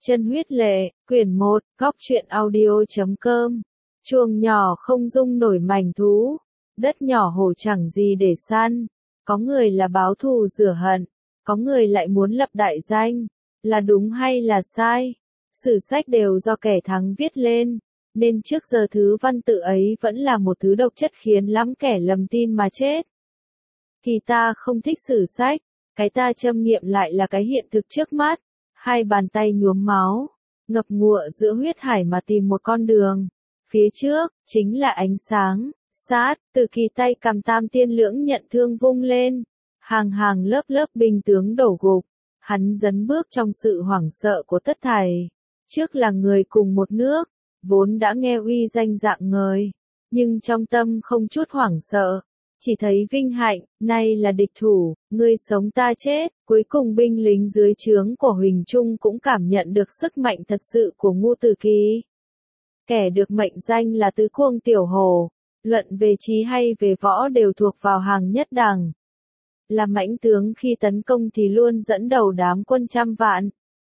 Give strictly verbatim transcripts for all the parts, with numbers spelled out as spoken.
Chân huyết lệ, quyển một, góc truyện audio chấm com. Chuồng nhỏ không dung nổi mảnh thú, đất nhỏ hổ chẳng gì để săn. Có người là báo thù rửa hận, có người lại muốn lập đại danh. Là đúng hay là sai? Sử sách đều do kẻ thắng viết lên, nên trước giờ thứ văn tự ấy vẫn là một thứ độc chất khiến lắm kẻ lầm tin mà chết. Thì ta không thích sử sách, cái ta châm nghiệm lại là cái hiện thực trước mắt. Hai bàn tay nhuốm máu, ngập ngụa giữa huyết hải mà tìm một con đường. Phía trước, chính là ánh sáng, sát, từ kỳ tay cầm tam tiên lưỡng nhận thương vung lên. Hàng hàng lớp lớp binh tướng đổ gục, hắn dấn bước trong sự hoảng sợ của tất thảy. Trước là người cùng một nước, vốn đã nghe uy danh rạng ngời, nhưng trong tâm không chút hoảng sợ. Chỉ thấy vinh hạnh, nay là địch thủ, ngươi sống ta chết. Cuối cùng binh lính dưới trướng của Huỳnh Trung cũng cảm nhận được sức mạnh thật sự của Ngưu Tử Kỳ. Kẻ được mệnh danh là tứ cuồng tiểu hổ, luận về trí hay về võ đều thuộc vào hàng nhất đẳng. Là mãnh tướng khi tấn công thì luôn dẫn đầu đám quân trăm vạn.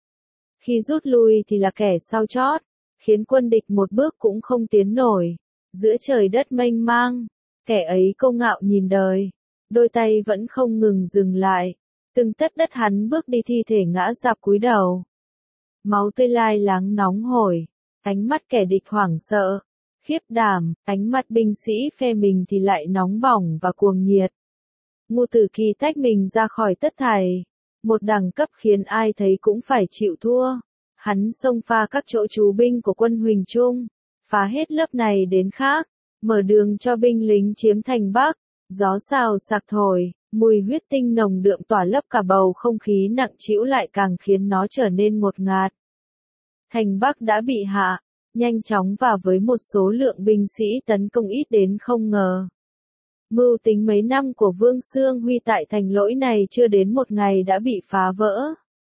Khi rút lui thì là kẻ sau chót, khiến quân địch một bước cũng không tiến nổi. Giữa trời đất mênh mang, kẻ ấy công ngạo nhìn đời, đôi tay vẫn không ngừng dừng lại. Từng tấc đất hắn bước đi thi thể ngã rạp cúi đầu. Máu tươi lai láng nóng hổi, ánh mắt kẻ địch hoảng sợ, khiếp đảm, ánh mắt binh sĩ phe mình thì lại nóng bỏng và cuồng nhiệt. Ngưu Tử Kỳ tách mình ra khỏi tất thảy, một đẳng cấp khiến ai thấy cũng phải chịu thua. Hắn xông pha các chỗ trú binh của quân Huỳnh Trung, phá hết lớp này đến khác, mở đường cho binh lính chiếm thành Bắc. Gió xào xạc thổi, mùi huyết tinh nồng đượm tỏa lấp cả bầu không khí nặng trĩu lại càng khiến nó trở nên ngột ngạt. Thành Bắc đã bị hạ, nhanh chóng và với một số lượng binh sĩ tấn công ít đến không ngờ. Mưu tính mấy năm của Vương Xương Huy tại thành Lỗi này chưa đến một ngày đã bị phá vỡ.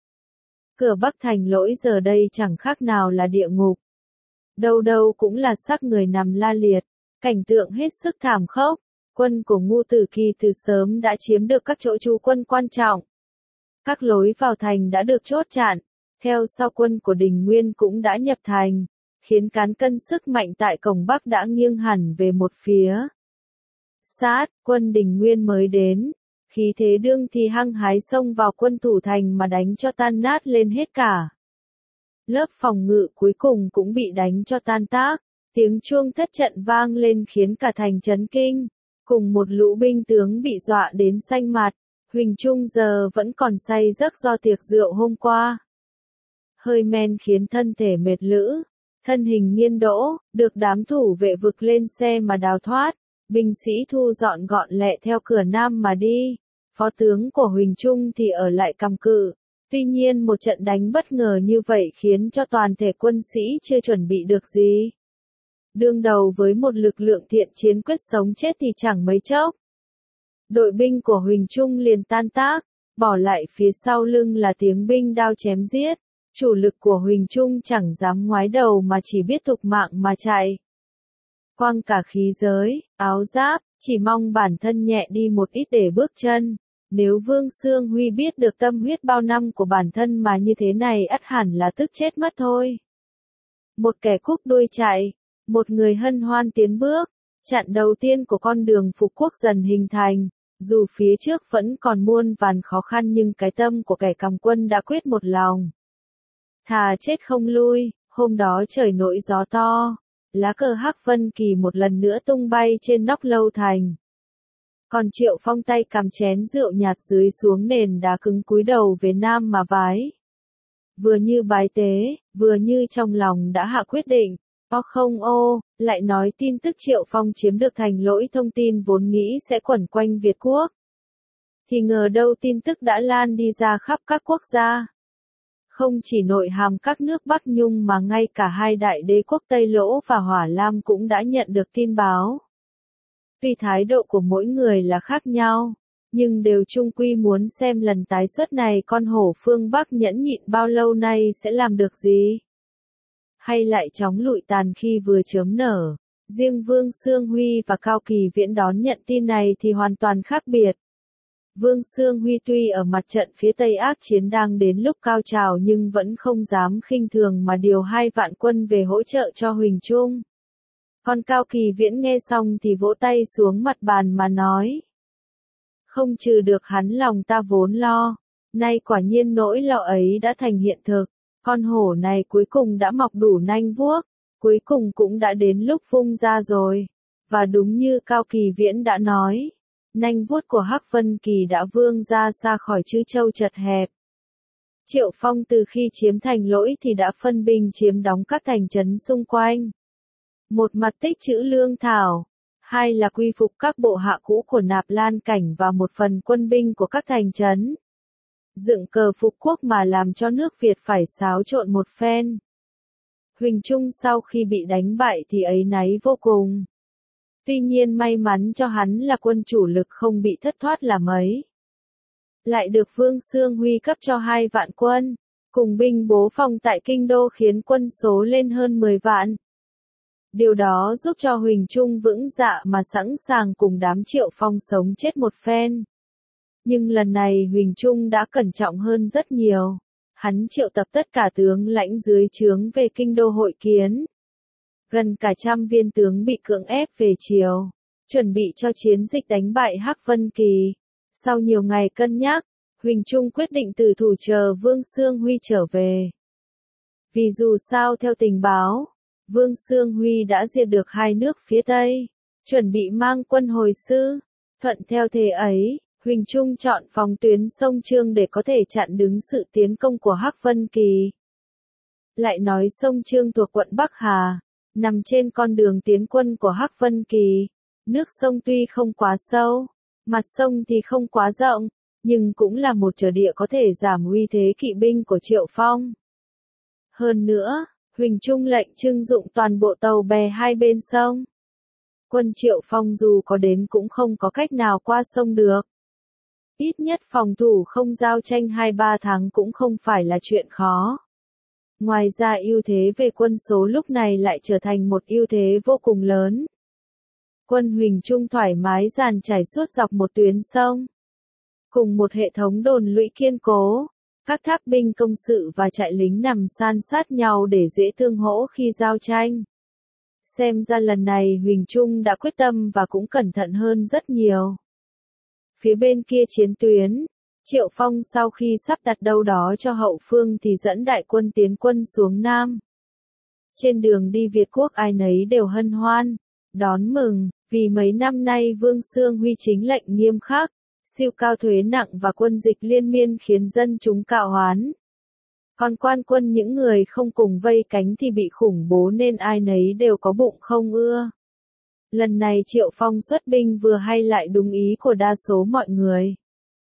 Cửa Bắc thành Lỗi giờ đây chẳng khác nào là địa ngục. Đâu đâu cũng là xác người nằm la liệt, cảnh tượng hết sức thảm khốc. Quân của Ngưu Tử Kỳ từ sớm đã chiếm được các chỗ trú quân quan trọng. Các lối vào thành đã được chốt chặn, theo sau quân của Đình Nguyên cũng đã nhập thành, khiến cán cân sức mạnh tại cổng Bắc đã nghiêng hẳn về một phía. Sát, quân Đình Nguyên mới đến, khí thế đương thì hăng hái xông vào quân thủ thành mà đánh cho tan nát lên hết cả. Lớp phòng ngự cuối cùng cũng bị đánh cho tan tác, tiếng chuông thất trận vang lên khiến cả thành chấn kinh. Cùng một lũ binh tướng bị dọa đến xanh mặt, Huỳnh Trung giờ vẫn còn say giấc do tiệc rượu hôm qua. Hơi men khiến thân thể mệt lử, thân hình nghiêng đỗ, được đám thủ vệ vực lên xe mà đào thoát, binh sĩ thu dọn gọn lẹ theo cửa nam mà đi. Phó tướng của Huỳnh Trung thì ở lại cầm cự, tuy nhiên một trận đánh bất ngờ như vậy khiến cho toàn thể quân sĩ chưa chuẩn bị được gì. Đương đầu với một lực lượng thiện chiến quyết sống chết thì chẳng mấy chốc. Đội binh của Huỳnh Trung liền tan tác, bỏ lại phía sau lưng là tiếng binh đao chém giết. Chủ lực của Huỳnh Trung chẳng dám ngoái đầu mà chỉ biết thục mạng mà chạy. Quăng cả khí giới, áo giáp, chỉ mong bản thân nhẹ đi một ít để bước chân. Nếu Vương Xương Huy biết được tâm huyết bao năm của bản thân mà như thế này ắt hẳn là tức chết mất thôi. Một kẻ cúp đuôi chạy. Một người hân hoan tiến bước, chặng đầu tiên của con đường phục quốc dần hình thành, dù phía trước vẫn còn muôn vàn khó khăn nhưng cái tâm của kẻ cầm quân đã quyết một lòng. Thà chết không lui, hôm đó trời nổi gió to, lá cờ Hắc Vân Kỳ một lần nữa tung bay trên nóc lâu thành. Còn Triệu Phong tay cầm chén rượu nhạt dưới xuống nền đá cứng cúi đầu về nam mà vái. Vừa như bái tế, vừa như trong lòng đã hạ quyết định. O không ô, lại nói tin tức Triệu Phong chiếm được thành Lỗi thông tin vốn nghĩ sẽ quẩn quanh Việt Quốc. Thì ngờ đâu tin tức đã lan đi ra khắp các quốc gia. Không chỉ nội hàm các nước Bắc Nhung mà ngay cả hai đại đế quốc Tây Lỗ và Hỏa Lam cũng đã nhận được tin báo. Tuy thái độ của mỗi người là khác nhau, nhưng đều chung quy muốn xem lần tái xuất này con hổ phương Bắc nhẫn nhịn bao lâu nay sẽ làm được gì. Hay lại chóng lụi tàn khi vừa chớm nở. Riêng Vương Xương Huy và Cao Kỳ Viễn đón nhận tin này thì hoàn toàn khác biệt. Vương Xương Huy tuy ở mặt trận phía Tây ác chiến đang đến lúc cao trào nhưng vẫn không dám khinh thường mà điều hai vạn quân về hỗ trợ cho Huỳnh Trung. Còn Cao Kỳ Viễn nghe xong thì vỗ tay xuống mặt bàn mà nói. Không trừ được hắn lòng ta vốn lo, nay quả nhiên nỗi lo ấy đã thành hiện thực, con hổ này cuối cùng đã mọc đủ nanh vuốt, cuối cùng cũng đã đến lúc vung ra rồi, và đúng như Cao Kỳ Viễn đã nói. Nanh vuốt của Hắc Vân Kỳ đã vươn ra xa khỏi Trư Châu chật hẹp. Triệu Phong từ khi chiếm Thành Lỗi thì đã phân binh chiếm đóng các thành trấn xung quanh. Một mặt tích trữ lương thảo, hai là quy phục các bộ hạ cũ của Nạp Lan Cảnh và một phần quân binh của các thành trấn. Dựng cờ phục quốc mà làm cho nước Việt phải xáo trộn một phen. Huỳnh Trung sau khi bị đánh bại thì áy náy vô cùng. Tuy nhiên may mắn cho hắn là quân chủ lực không bị thất thoát là mấy. Lại được Vương Xương Huy cấp cho hai vạn quân, cùng binh bố phòng tại kinh đô khiến quân số lên hơn mười vạn. Điều đó giúp cho Huỳnh Trung vững dạ mà sẵn sàng cùng đám Triệu Phong sống chết một phen. Nhưng lần này Huỳnh Trung đã cẩn trọng hơn rất nhiều. Hắn triệu tập tất cả tướng lãnh dưới trướng về kinh đô hội kiến. Gần cả trăm viên tướng bị cưỡng ép về triều, chuẩn bị cho chiến dịch đánh bại Hắc Vân Kỳ. Sau nhiều ngày cân nhắc, Huỳnh Trung quyết định từ thủ chờ Vương Xương Huy trở về. Vì dù sao theo tình báo, Vương Xương Huy đã diệt được hai nước phía Tây, chuẩn bị mang quân hồi sư. Thuận theo thế ấy, Huỳnh Trung chọn phòng tuyến sông Chương để có thể chặn đứng sự tiến công của Hắc Vân Kỳ. Lại nói sông Chương thuộc quận Bắc Hà, nằm trên con đường tiến quân của Hắc Vân Kỳ. Nước sông tuy không quá sâu, mặt sông thì không quá rộng, nhưng cũng là một trở địa có thể giảm uy thế kỵ binh của Triệu Phong. Hơn nữa, Huỳnh Trung lệnh trưng dụng toàn bộ tàu bè hai bên sông. Quân Triệu Phong dù có đến cũng không có cách nào qua sông được. Ít nhất phòng thủ không giao tranh hai ba tháng cũng không phải là chuyện khó. Ngoài ra ưu thế về quân số lúc này lại trở thành một ưu thế vô cùng lớn. Quân Huỳnh Trung thoải mái dàn trải suốt dọc một tuyến sông. Cùng một hệ thống đồn lũy kiên cố, các tháp binh công sự và trại lính nằm san sát nhau để dễ tương hỗ khi giao tranh. Xem ra lần này Huỳnh Trung đã quyết tâm và cũng cẩn thận hơn rất nhiều. Phía bên kia chiến tuyến, Triệu Phong sau khi sắp đặt đâu đó cho hậu phương thì dẫn đại quân tiến quân xuống Nam. Trên đường đi Việt quốc ai nấy đều hân hoan, đón mừng, vì mấy năm nay Vương Xương Huy chính lệnh nghiêm khắc, siêu cao thuế nặng và quân dịch liên miên khiến dân chúng cạo hoán. Còn quan quân những người không cùng vây cánh thì bị khủng bố nên ai nấy đều có bụng không ưa. Lần này Triệu Phong xuất binh vừa hay lại đúng ý của đa số mọi người.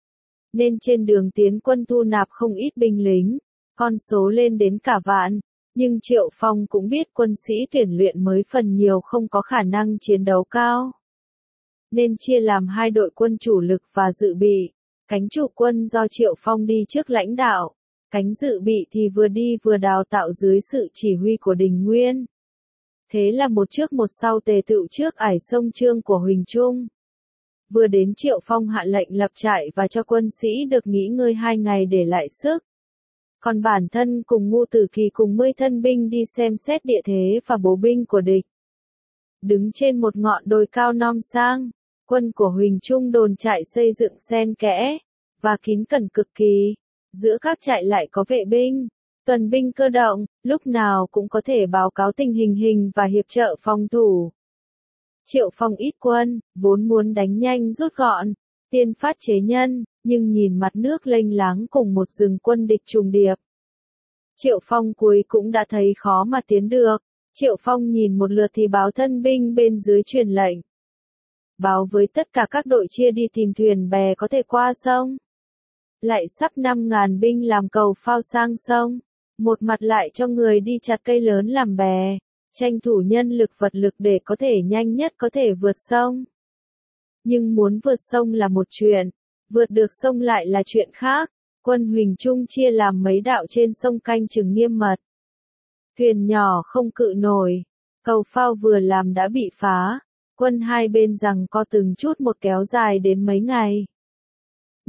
Nên trên đường tiến quân thu nạp không ít binh lính, con số lên đến cả vạn, nhưng Triệu Phong cũng biết quân sĩ tuyển luyện mới phần nhiều không có khả năng chiến đấu cao. Nên chia làm hai đội quân chủ lực và dự bị, cánh chủ quân do Triệu Phong đi trước lãnh đạo, cánh dự bị thì vừa đi vừa đào tạo dưới sự chỉ huy của Đình Nguyên. Thế là một trước một sau tề tựu trước ải sông Chương của Huỳnh Trung. Vừa đến Triệu Phong hạ lệnh lập trại và cho quân sĩ được nghỉ ngơi hai ngày để lại sức. Còn bản thân cùng Ngô Tử Kỳ cùng mươi thân binh đi xem xét địa thế và bố binh của địch. Đứng trên một ngọn đồi cao non sang, quân của Huỳnh Trung đồn trại xây dựng xen kẽ, và kín cẩn cực kỳ. Giữa các trại lại có vệ binh, tuần binh cơ động, lúc nào cũng có thể báo cáo tình hình hình và hiệp trợ phòng thủ. Triệu Phong ít quân, vốn muốn đánh nhanh rút gọn, tiên phát chế nhân, nhưng nhìn mặt nước lênh láng cùng một rừng quân địch trùng điệp. Triệu Phong cuối cũng đã thấy khó mà tiến được. Triệu Phong nhìn một lượt thì báo thân binh bên dưới truyền lệnh. Báo với tất cả các đội chia đi tìm thuyền bè có thể qua sông. Lại sắp năm ngàn binh làm cầu phao sang sông. Một mặt lại cho người đi chặt cây lớn làm bè, tranh thủ nhân lực vật lực để có thể nhanh nhất có thể vượt sông. Nhưng muốn vượt sông là một chuyện, vượt được sông lại là chuyện khác. Quân Huỳnh Trung chia làm mấy đạo trên sông canh chừng nghiêm mật. Thuyền nhỏ không cự nổi, cầu phao vừa làm đã bị phá, quân hai bên giằng co từng chút một kéo dài đến mấy ngày.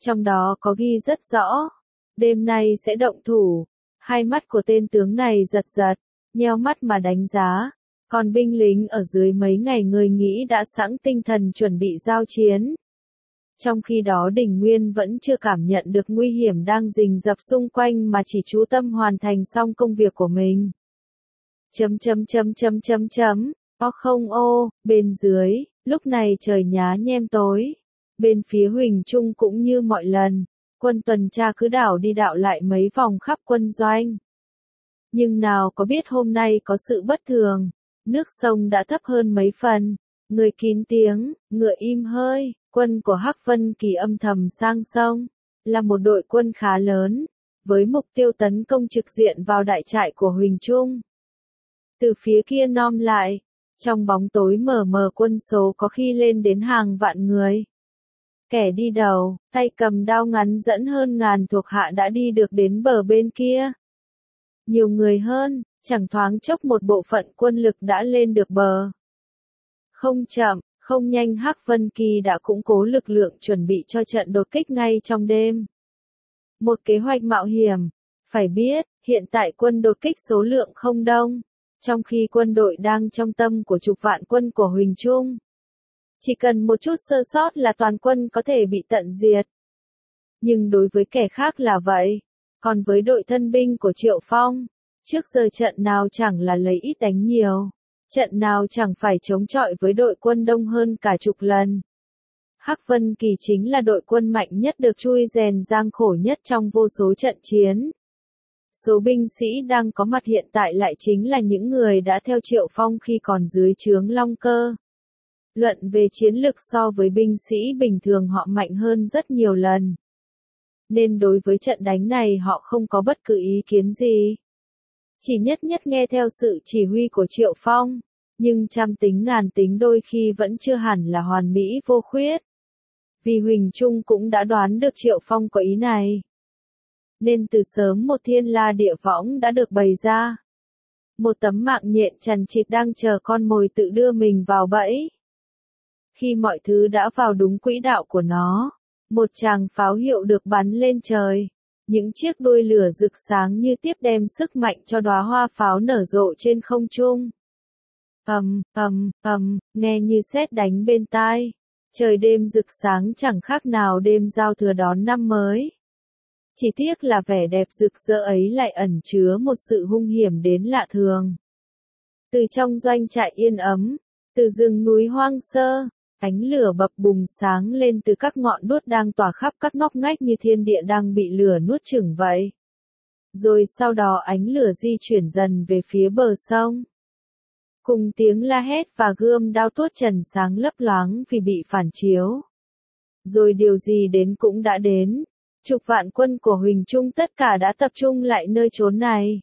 Trong đó có ghi rất rõ, đêm nay sẽ động thủ. Hai mắt của tên tướng này giật giật, nheo mắt mà đánh giá. Còn binh lính ở dưới mấy ngày người nghĩ đã sẵn tinh thần chuẩn bị giao chiến. Trong khi đó Đình Nguyên vẫn chưa cảm nhận được nguy hiểm đang rình rập xung quanh mà chỉ chú tâm hoàn thành xong công việc của mình. Chấm chấm chấm chấm chấm chấm, o không ô, bên dưới, lúc này trời nhá nhem tối. Bên phía Huỳnh Trung cũng như mọi lần, quân tuần tra cứ đảo đi đảo lại mấy vòng khắp quân doanh. Nhưng nào có biết hôm nay có sự bất thường, nước sông đã thấp hơn mấy phần, người kín tiếng, ngựa im hơi, quân của Hắc Vân Kỳ âm thầm sang sông, là một đội quân khá lớn, với mục tiêu tấn công trực diện vào đại trại của Huỳnh Trung. Từ phía kia nom lại, trong bóng tối mờ mờ quân số có khi lên đến hàng vạn người. Kẻ đi đầu, tay cầm đao ngắn dẫn hơn ngàn thuộc hạ đã đi được đến bờ bên kia. Nhiều người hơn, chẳng thoáng chốc một bộ phận quân lực đã lên được bờ. Không chậm, không nhanh Hắc Vân Kỳ đã củng cố lực lượng chuẩn bị cho trận đột kích ngay trong đêm. Một kế hoạch mạo hiểm, phải biết, hiện tại quân đột kích số lượng không đông, trong khi quân đội đang trong tâm của chục vạn quân của Huỳnh Trung. Chỉ cần một chút sơ sót là toàn quân có thể bị tận diệt. Nhưng đối với kẻ khác là vậy, còn với đội thân binh của Triệu Phong, trước giờ trận nào chẳng là lấy ít đánh nhiều, trận nào chẳng phải chống chọi với đội quân đông hơn cả chục lần. Hắc Vân Kỳ chính là đội quân mạnh nhất được chui rèn gian khổ nhất trong vô số trận chiến. Số binh sĩ đang có mặt hiện tại lại chính là những người đã theo Triệu Phong khi còn dưới trướng Long Cơ. Luận về chiến lực so với binh sĩ bình thường họ mạnh hơn rất nhiều lần. Nên đối với trận đánh này họ không có bất cứ ý kiến gì. Chỉ nhất nhất nghe theo sự chỉ huy của Triệu Phong, nhưng trăm tính ngàn tính đôi khi vẫn chưa hẳn là hoàn mỹ vô khuyết. Vì Huỳnh Trung cũng đã đoán được Triệu Phong có ý này. Nên từ sớm một thiên la địa võng đã được bày ra. Một tấm mạng nhện chằn chịt đang chờ con mồi tự đưa mình vào bẫy. Khi mọi thứ đã vào đúng quỹ đạo của nó, một tràng pháo hiệu được bắn lên trời. Những chiếc đuôi lửa rực sáng như tiếp đem sức mạnh cho đóa hoa pháo nở rộ trên không trung. Ầm, ầm, ầm, nghe như sét đánh bên tai. Trời đêm rực sáng chẳng khác nào đêm giao thừa đón năm mới. Chỉ tiếc là vẻ đẹp rực rỡ ấy lại ẩn chứa một sự hung hiểm đến lạ thường. Từ trong doanh trại yên ấm, từ rừng núi hoang sơ, ánh lửa bập bùng sáng lên từ các ngọn đuốc đang tỏa khắp các ngóc ngách như thiên địa đang bị lửa nuốt chửng vậy. Rồi sau đó ánh lửa di chuyển dần về phía bờ sông. Cùng tiếng la hét và gươm đao tuốt trần sáng lấp loáng vì bị phản chiếu. Rồi điều gì đến cũng đã đến. Chục vạn quân của Huỳnh Trung tất cả đã tập trung lại nơi chốn này.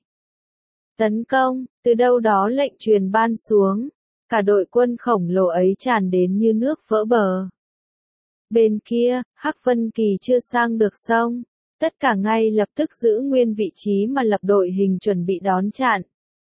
Tấn công, từ đâu đó lệnh truyền ban xuống. Cả đội quân khổng lồ ấy tràn đến như nước vỡ bờ. Bên kia, Hắc Vân Kỳ chưa sang được sông. Tất cả ngay lập tức giữ nguyên vị trí mà lập đội hình chuẩn bị đón chặn.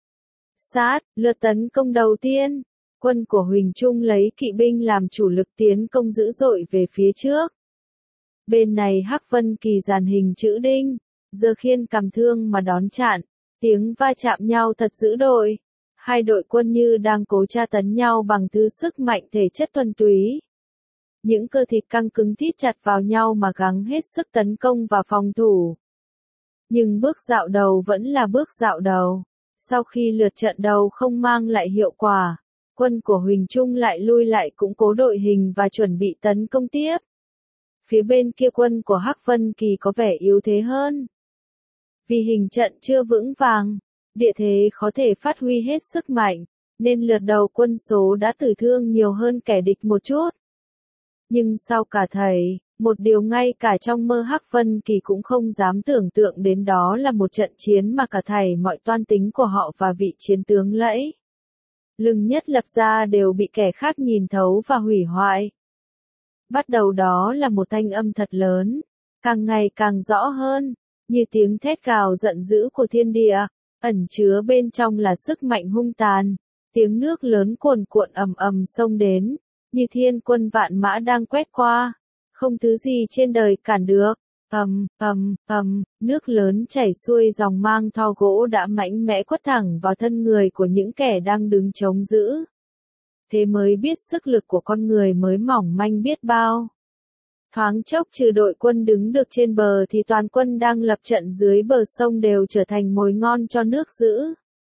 Sát, lượt tấn công đầu tiên. Quân của Huỳnh Trung lấy kỵ binh làm chủ lực tiến công dữ dội về phía trước. Bên này Hắc Vân Kỳ dàn hình chữ đinh, giơ khiên cầm thương mà đón chặn. Tiếng va chạm nhau thật dữ dội. Hai đội quân như đang cố tra tấn nhau bằng thứ sức mạnh thể chất thuần túy. Những cơ thịt căng cứng thít chặt vào nhau mà gắng hết sức tấn công và phòng thủ. Nhưng bước dạo đầu vẫn là bước dạo đầu. Sau khi lượt trận đầu không mang lại hiệu quả, quân của Huỳnh Trung lại lui lại củng cố đội hình và chuẩn bị tấn công tiếp. Phía bên kia quân của Hắc Vân Kỳ có vẻ yếu thế hơn. Vì hình trận chưa vững vàng, địa thế khó thể phát huy hết sức mạnh, nên lượt đầu quân số đã tử thương nhiều hơn kẻ địch một chút. Nhưng sau cả thầy, một điều ngay cả trong mơ Hắc Vân Kỳ cũng không dám tưởng tượng đến đó là một trận chiến mà cả thầy mọi toan tính của họ và vị chiến tướng lẫy lừng nhất lập ra đều bị kẻ khác nhìn thấu và hủy hoại. Bắt đầu đó là một thanh âm thật lớn, càng ngày càng rõ hơn, như tiếng thét gào giận dữ của thiên địa, ẩn chứa bên trong là sức mạnh hung tàn, tiếng nước lớn cuồn cuộn ầm ầm xông đến, như thiên quân vạn mã đang quét qua. không thứ gì trên đời cản được. Ầm, ầm, ầm, nước lớn chảy xuôi dòng mang tho gỗ đã mạnh mẽ quất thẳng vào thân người của những kẻ đang đứng chống giữ. Thế mới biết sức lực của con người mới mỏng manh biết bao. Thoáng chốc trừ đội quân đứng được trên bờ thì toàn quân đang lập trận dưới bờ sông đều trở thành mồi ngon cho nước dữ.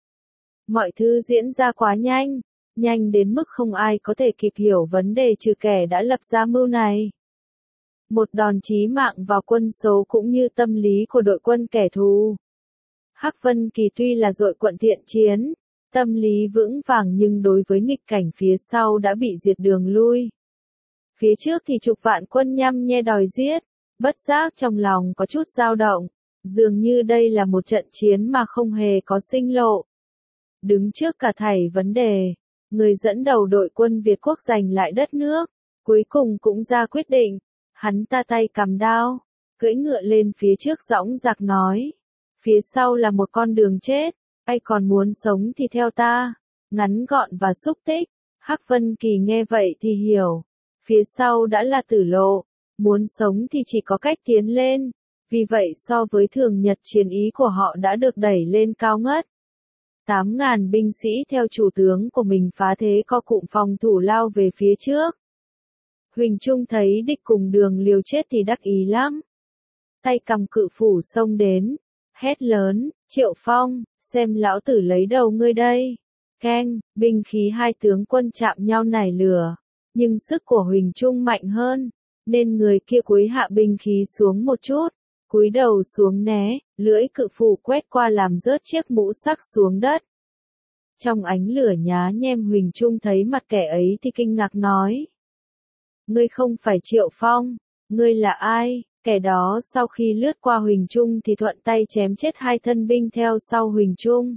Mọi thứ diễn ra quá nhanh, nhanh đến mức không ai có thể kịp hiểu vấn đề trừ kẻ đã lập ra mưu này. Một đòn chí mạng vào quân số cũng như tâm lý của đội quân kẻ thù. Hắc Vân Kỳ tuy là dội quận thiện chiến, tâm lý vững vàng nhưng đối với nghịch cảnh phía sau đã bị diệt đường lui. Phía trước thì chục vạn quân nhăm nhe đòi giết, bất giác trong lòng có chút dao động, dường như đây là một trận chiến mà không hề có sinh lộ. Đứng trước cả thảy vấn đề, người dẫn đầu đội quân Việt Quốc giành lại đất nước, cuối cùng cũng ra quyết định, hắn ta tay cầm đao, cưỡi ngựa lên phía trước dõng dạc nói, phía sau là một con đường chết, ai còn muốn sống thì theo ta, ngắn gọn và xúc tích. Hắc Vân Kỳ nghe vậy thì hiểu, phía sau đã là tử lộ, muốn sống thì chỉ có cách tiến lên, vì vậy so với thường nhật chiến ý của họ đã được đẩy lên cao ngất. Tám ngàn binh sĩ theo chủ tướng của mình phá thế co cụm phòng thủ lao về phía trước. Huỳnh Trung thấy địch cùng đường liều chết thì đắc ý lắm. Tay cầm cự phủ xông đến, hét lớn, Triệu Phong, xem lão tử lấy đầu ngươi đây. Keng, binh khí hai tướng quân chạm nhau nảy lửa, nhưng sức của Huỳnh Trung mạnh hơn, nên người kia cúi hạ binh khí xuống một chút, cúi đầu xuống né, lưỡi cự phủ quét qua làm rớt chiếc mũ sắc xuống đất. Trong ánh lửa nhá nhem Huỳnh Trung thấy mặt kẻ ấy thì kinh ngạc nói. Ngươi không phải Triệu Phong, ngươi là ai? Kẻ đó sau khi lướt qua Huỳnh Trung thì thuận tay chém chết hai thân binh theo sau Huỳnh Trung.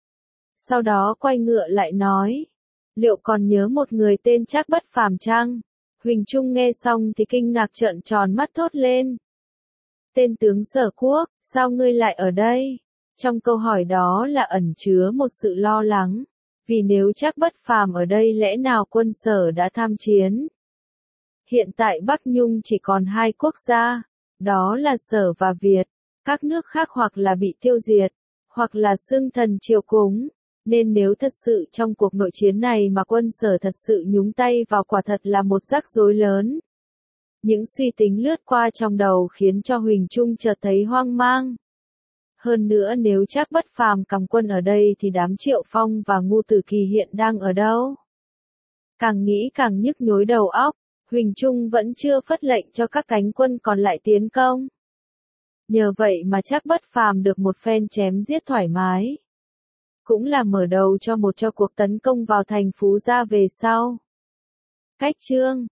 Sau đó quay ngựa lại nói, liệu còn nhớ một người tên Trác Bất Phàm chăng? Huỳnh Trung nghe xong thì kinh ngạc trợn tròn mắt thốt lên. Tên tướng Sở Quốc, sao ngươi lại ở đây? Trong câu hỏi đó là ẩn chứa một sự lo lắng, vì nếu Trác Bất Phàm ở đây lẽ nào quân Sở đã tham chiến? Hiện tại Bắc Nhung chỉ còn hai quốc gia, đó là Sở và Việt, các nước khác hoặc là bị tiêu diệt, hoặc là xưng thần triều cúng, nên nếu thật sự trong cuộc nội chiến này mà quân Sở thật sự nhúng tay vào quả thật là một rắc rối lớn. Những suy tính lướt qua trong đầu khiến cho Huỳnh Trung chợt thấy hoang mang. Hơn nữa nếu Trác Bất Phàm cầm quân ở đây thì đám Triệu Phong và Ngô Tử Kỳ hiện đang ở đâu? Càng nghĩ càng nhức nhối đầu óc, Huỳnh Trung vẫn chưa phất lệnh cho các cánh quân còn lại tiến công. Nhờ vậy mà Trác Bất Phàm được một phen chém giết thoải mái. Cũng là mở đầu cho một cho cuộc tấn công vào thành Phú Gia về sau. Cách chương